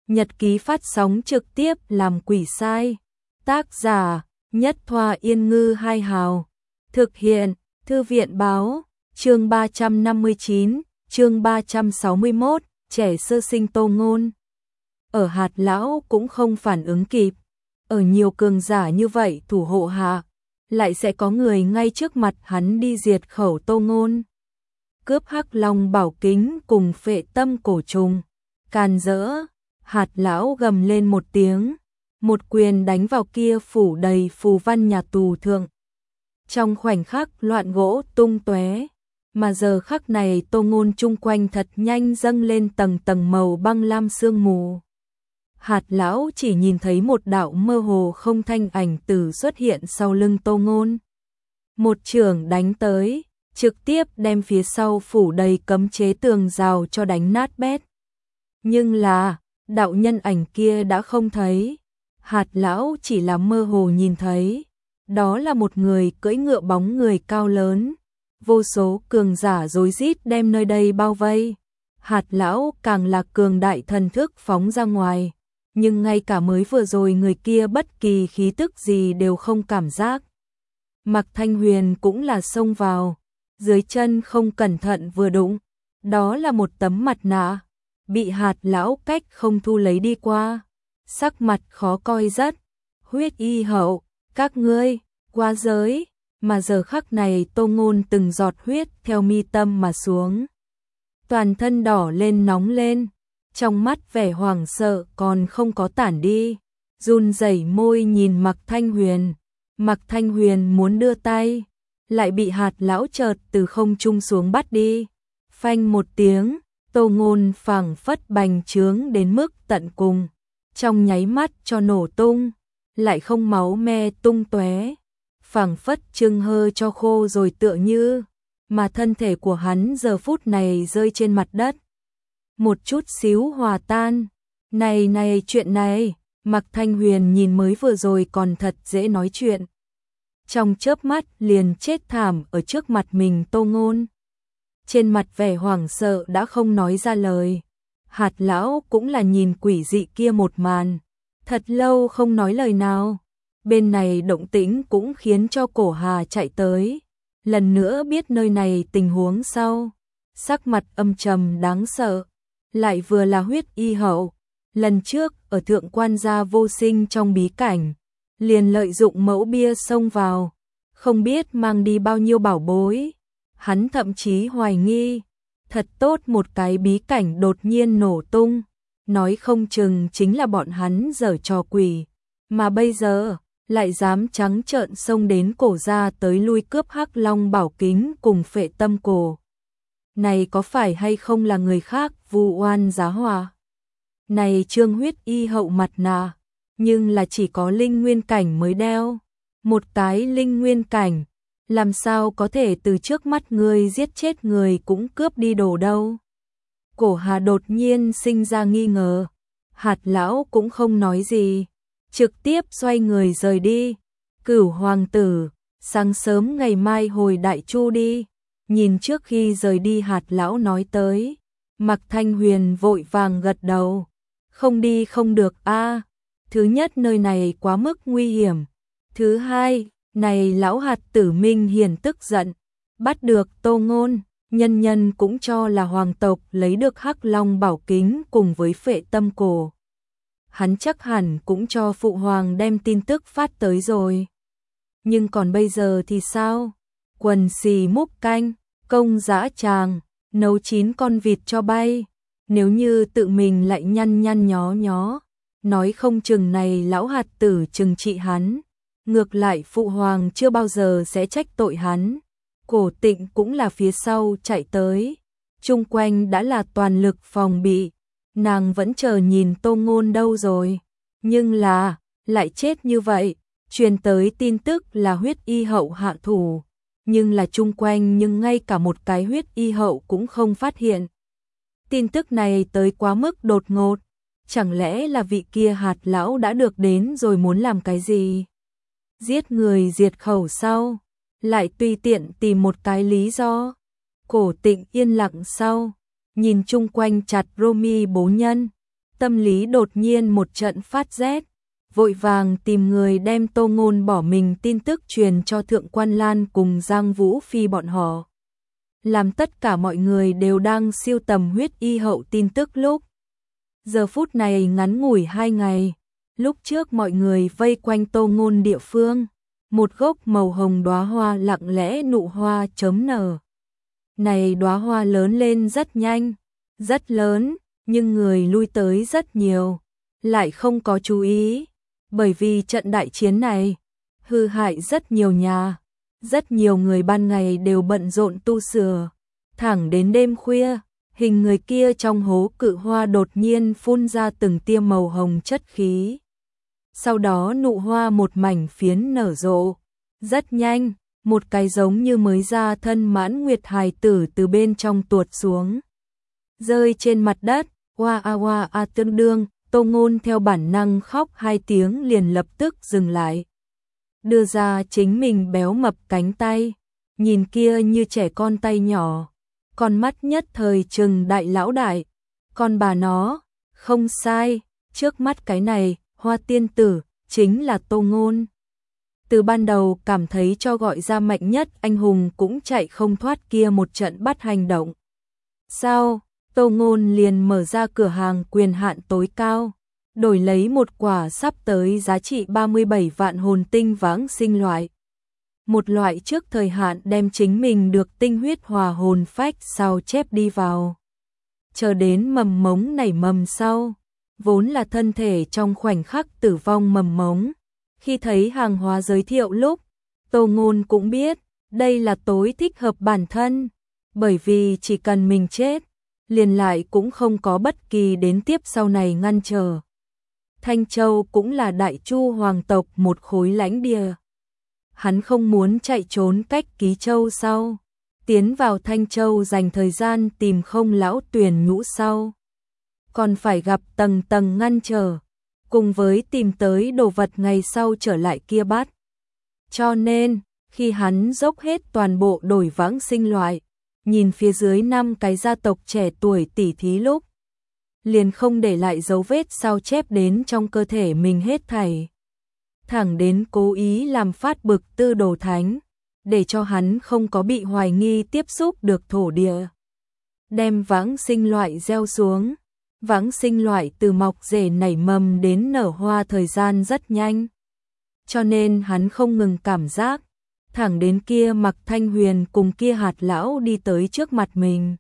Nhật ký phát sóng trực tiếp làm quỷ sai. Tác giả Nhất Thoa Yên Ngư Hai Hào. Thực hiện Thư viện Báo. Chương 359, chương 361, trẻ sơ sinh Tô Ngôn. Ở Hạt Lão cũng không phản ứng kịp. Ở nhiều cường giả như vậy thủ hộ hạ, lại sẽ có người ngay trước mặt hắn đi diệt khẩu Tô Ngôn. Cướp Hắc Long bảo kính cùng phệ tâm cổ trùng. Càn rỡ, Hạt Lão gầm lên một tiếng, một quyền đánh vào kia phủ đầy phù văn nhà tù thượng. Trong khoảnh khắc loạn gỗ tung tóe, mà giờ khắc này Tô Ngôn chung quanh thật nhanh dâng lên tầng tầng màu băng lam sương mù. Hạt Lão chỉ nhìn thấy một đạo mơ hồ không thanh ảnh tử xuất hiện sau lưng Tô Ngôn. Một chưởng đánh tới, trực tiếp đem phía sau phủ đầy cấm chế tường rào cho đánh nát bét. Nhưng là, đạo nhân ảnh kia đã không thấy. Hạt Lão chỉ là mơ hồ nhìn thấy. Đó là một người cưỡi ngựa bóng người cao lớn. Vô số cường giả rối rít đem nơi đây bao vây. Hạt Lão càng là cường đại thần thức phóng ra ngoài. Nhưng ngay cả mới vừa rồi người kia bất kỳ khí tức gì đều không cảm giác. Mạc Thanh Huyền cũng là xông vào. Dưới chân không cẩn thận vừa đụng. Đó là một tấm mặt nạ. Bị Hạt Lão cách không thu lấy đi qua. Sắc mặt khó coi rất. Huyết y hậu, các ngươi, qua giới. Mà giờ khắc này Tô Ngôn từng giọt huyết theo mi tâm mà xuống. Toàn thân đỏ lên nóng lên. Trong mắt vẻ hoảng sợ còn không có tản đi. Run rẩy môi nhìn Mạc Thanh Huyền. Mạc Thanh Huyền muốn đưa tay. Lại bị Hạt Lão chợt từ không trung xuống bắt đi. Phanh một tiếng. Tô Ngôn phảng phất bành trướng đến mức tận cùng. Trong nháy mắt cho nổ tung. Lại không máu me tung tóe. Phảng phất trưng hơ cho khô rồi tựa như. Mà thân thể của hắn giờ phút này rơi trên mặt đất. Một chút xíu hòa tan. Này chuyện này. Mạc Thanh Huyền nhìn mới vừa rồi còn thật dễ nói chuyện. Trong chớp mắt liền chết thảm ở trước mặt mình Tô Ngôn. Trên mặt vẻ hoảng sợ đã không nói ra lời. Hạt Lão cũng là nhìn quỷ dị kia một màn. Thật lâu không nói lời nào. Bên này động tĩnh cũng khiến cho Cổ Hà chạy tới. Lần nữa biết nơi này tình huống sau. Sắc mặt âm trầm đáng sợ. Lại vừa là huyết y hậu. Lần trước ở thượng quan gia vô sinh trong bí cảnh. Liền lợi dụng mẫu bia xông vào. Không biết mang đi bao nhiêu bảo bối. Hắn thậm chí hoài nghi. Thật tốt một cái bí cảnh đột nhiên nổ tung. Nói không chừng chính là bọn hắn giở trò quỷ. Mà bây giờ lại dám trắng trợn xông đến Cổ gia tới lui cướp Hắc Long bảo kính cùng phệ tâm cổ. Này có phải hay không là người khác vu oan giá họa? Này Trương huyết y hậu mặt nạ, nhưng là chỉ có linh nguyên cảnh mới đeo. Một cái linh nguyên cảnh, làm sao có thể từ trước mắt người giết chết người cũng cướp đi đồ đâu? Cổ Hà đột nhiên sinh ra nghi ngờ. Hạt Lão cũng không nói gì. Trực tiếp xoay người rời đi. Cửu hoàng tử, sáng sớm ngày mai hồi Đại Chu đi. Nhìn trước khi rời đi Hạt Lão nói tới. Mạc Thanh Huyền vội vàng gật đầu. Không đi không được a. Thứ nhất nơi này quá mức nguy hiểm. Thứ hai, này lão Hạt Tử Minh Hiển tức giận. Bắt được Tô Ngôn. Nhân nhân cũng cho là hoàng tộc lấy được Hắc Long bảo kính cùng với phệ tâm cổ. Hắn chắc hẳn cũng cho phụ hoàng đem tin tức phát tới rồi. Nhưng còn bây giờ thì sao? Quần xì múc canh, công dã tràng, nấu 9 con vịt cho bay. Nếu như tự mình lại nhăn nhăn nhó nhó, nói không chừng này lão Hạt tử trừng trị hắn. Ngược lại phụ hoàng chưa bao giờ sẽ trách tội hắn. Cổ Tịnh cũng là phía sau chạy tới. Chung quanh đã là toàn lực phòng bị. Nàng vẫn chờ nhìn Tô Ngôn đâu rồi. Nhưng là, lại chết như vậy. Truyền tới tin tức là huyết y hậu hạ thủ. Nhưng là chung quanh nhưng ngay cả một cái huyết y hậu cũng không phát hiện. Tin tức này tới quá mức đột ngột. Chẳng lẽ là vị kia Hạt Lão đã được đến rồi muốn làm cái gì? Giết người diệt khẩu sau. Lại tùy tiện tìm một cái lý do. Cổ Tịnh yên lặng sau. Nhìn chung quanh chặt Romy bố nhân. tâm lý đột nhiên một trận phát rét, vội vàng tìm người đem Tô Ngôn bỏ mình tin tức truyền cho Thượng Quan Lan cùng Giang Vũ Phi bọn họ. Làm tất cả mọi người đều đang siêu tầm huyết y hậu tin tức lúc. Giờ phút này ngắn ngủi 2 ngày, lúc trước mọi người vây quanh Tô Ngôn địa phương, một gốc màu hồng đóa hoa lặng lẽ nụ hoa chớm nở. Này đóa hoa lớn lên rất nhanh, rất lớn, nhưng người lui tới rất nhiều, lại không có chú ý, bởi vì trận đại chiến này hư hại rất nhiều nhà, rất nhiều người ban ngày đều bận rộn tu sửa, thẳng đến đêm khuya, hình người kia trong hố cự hoa đột nhiên phun ra từng tia màu hồng chất khí. Sau đó nụ hoa một mảnh phiến nở rộ, rất nhanh, một cái giống như mới ra thân mãn nguyệt hài tử từ bên trong tuột xuống, rơi trên mặt đất, oa a tương đương, Tô Ngôn theo bản năng khóc 2 tiếng liền lập tức dừng lại. Đưa ra chính mình béo mập cánh tay, nhìn kia như trẻ con tay nhỏ, con mắt nhất thời trừng đại lão đại, con bà nó, không sai, trước mắt cái này, Hoa tiên tử, chính là Tô Ngôn. Từ ban đầu cảm thấy cho gọi ra mạnh nhất anh hùng cũng chạy không thoát kia một trận bắt hành động. Sau, Tô Ngôn liền mở ra cửa hàng quyền hạn tối cao, đổi lấy một quả sắp tới giá trị 37 vạn hồn tinh vãng sinh loại. Một loại trước thời hạn đem chính mình được tinh huyết hòa hồn phách sao chép đi vào. Chờ đến mầm mống nảy mầm sau, vốn là thân thể trong khoảnh khắc tử vong mầm mống. Khi thấy hàng hóa giới thiệu lúc, Tô Ngôn cũng biết, đây là tối thích hợp bản thân, bởi vì chỉ cần mình chết, liền lại cũng không có bất kỳ đến tiếp sau này ngăn trở. Thanh Châu cũng là Đại Chu hoàng tộc một khối lãnh địa. Hắn không muốn chạy trốn cách Ký Châu sau, tiến vào Thanh Châu dành thời gian tìm không lão tuyển nhũ sau. Còn phải gặp tầng tầng ngăn trở, cùng với tìm tới đồ vật ngày sau trở lại kia bắt. Cho nên, khi hắn dốc hết toàn bộ đổi vãng sinh loại, nhìn phía dưới 5 cái gia tộc trẻ tuổi tỉ thí lúc, liền không để lại dấu vết sao chép đến trong cơ thể mình hết thảy. Thẳng đến cố ý làm phát bực Tư Đồ Thánh, để cho hắn không có bị hoài nghi tiếp xúc được thổ địa. Đem vãng sinh loại gieo xuống, vãng sinh loại từ mọc rễ nảy mầm đến nở hoa thời gian rất nhanh. Cho nên hắn không ngừng cảm giác, thẳng đến kia Mặc Thanh Huyền cùng kia Hạt lão đi tới trước mặt mình.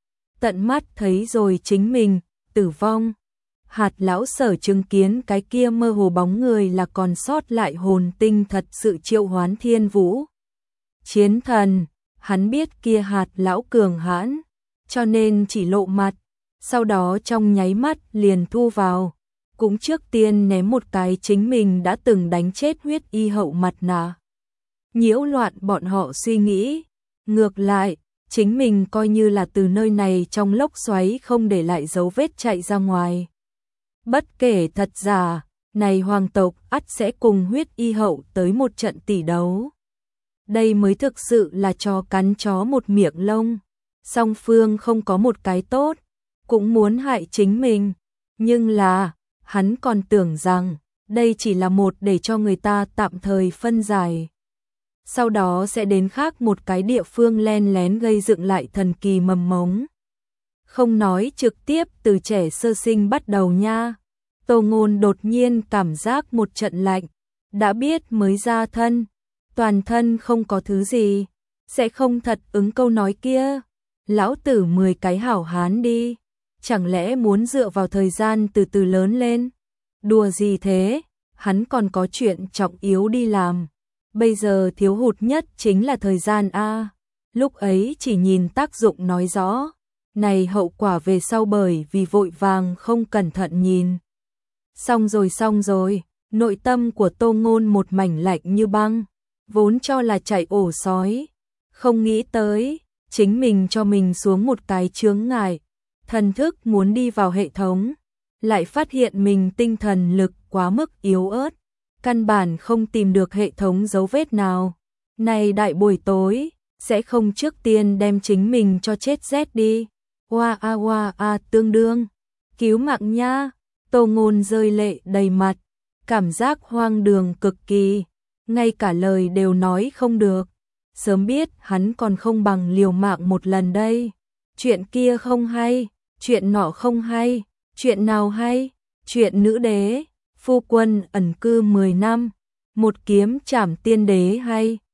Tận mắt thấy rồi chính mình tử vong. Hạt lão sở chứng kiến cái kia mơ hồ bóng người là còn sót lại hồn tinh thật sự triệu hoán Thiên Vũ Chiến Thần, hắn biết kia Hạt lão cường hãn, cho nên chỉ lộ mặt, sau đó trong nháy mắt liền thu vào, cũng trước tiên ném một cái chính mình đã từng đánh chết huyết y hậu mặt nạ. Nhiễu loạn bọn họ suy nghĩ, ngược lại, chính mình coi như là từ nơi này trong lốc xoáy không để lại dấu vết chạy ra ngoài. Bất kể thật giả, này hoàng tộc ắt sẽ cùng huyết y hậu tới một trận tỷ đấu. Đây mới thực sự là chó cắn chó một miệng lông. Song phương không có một cái tốt, cũng muốn hại chính mình. Nhưng là, hắn còn tưởng rằng, đây chỉ là một để cho người ta tạm thời phân giải. Sau đó sẽ đến khác một cái địa phương len lén gây dựng lại thần kỳ mầm mống. Không nói trực tiếp từ trẻ sơ sinh bắt đầu nha. Tô Ngôn đột nhiên cảm giác một trận lạnh, đã biết mới ra thân, toàn thân không có thứ gì, sẽ không thật ứng câu nói kia. Lão tử 10 cái hảo hán đi, chẳng lẽ muốn dựa vào thời gian từ từ lớn lên? Đùa gì thế, hắn còn có chuyện trọng yếu đi làm. Bây giờ thiếu hụt nhất chính là thời gian a. Lúc ấy chỉ nhìn tác dụng nói rõ, này hậu quả về sau bởi vì vội vàng không cẩn thận nhìn. Xong rồi, nội tâm của Tô Ngôn một mảnh lạnh như băng, vốn cho là chạy ổ sói, không nghĩ tới, chính mình cho mình xuống một cái chướng ngại, thần thức muốn đi vào hệ thống, lại phát hiện mình tinh thần lực quá mức yếu ớt, căn bản không tìm được hệ thống dấu vết nào. Này đại buổi tối, sẽ không trước tiên đem chính mình cho chết rét đi. Oa a tương đương, cứu mạng nha. Tô Ngôn rơi lệ đầy mặt, cảm giác hoang đường cực kỳ, ngay cả lời đều nói không được. Sớm biết hắn còn không bằng liều mạng một lần đây. Chuyện kia không hay, chuyện nọ không hay, chuyện nào hay? Chuyện nữ đế, phu quân ẩn cư 10 năm, một kiếm trảm tiên đế hay?